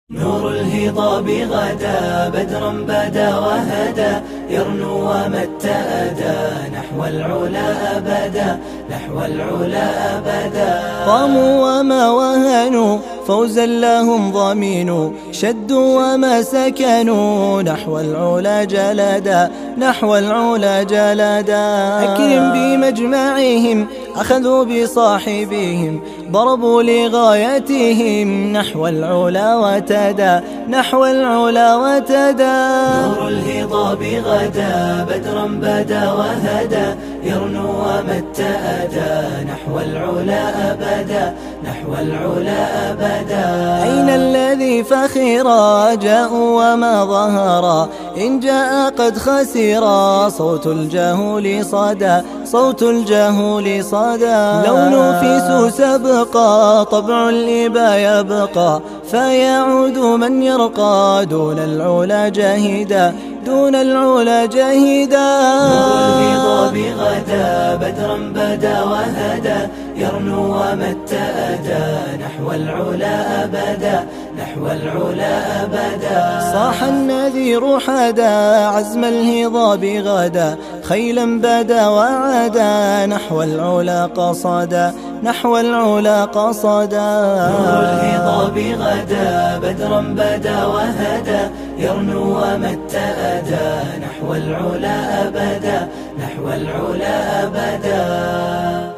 نور الهضاب غدا بدرا بدا وهدى يرنو ومتى أدى نحو العلا أبدا نحو العلا أبدا. قاموا وما وهنوا فوزا لهم ضمين شدوا وما سكنوا نحو العلا جلدا نحو العلا جلدا. أكرم بمجمعهم أخذوا بصاحبهم ضربوا لغايتهم نحو العلا وتدا نحو العلا وتدا. نور الهضاب غدا بدرا بدا وهدى يرنو ومتى أدى نحو العلا أبدا نحو العلا أبدا. أين الذي فخرا جاءوا وما ظهرا إن جاء قد خسرا صوت الجهول صدى صوت الجهول صدى. لون في سبقا طبع الإبا يبقى فيعود من يرقى دون العلا جاهدا دون العلا جاهدا. نور الهضاب غدا بدرا بدا وهدى يرنو ومتى أدى نحو العلا أبدا نحو العلا أبدا. صاح النذير حدا عزم الهضاب غدا خيلا بدا وعدا نحو العلا قصدا نحو العلا قصدا. نور الهضاب غدا بدرا بدا وهدى يرنو ومتى أدى نحو العلا أبدا نحو العلا أبدا.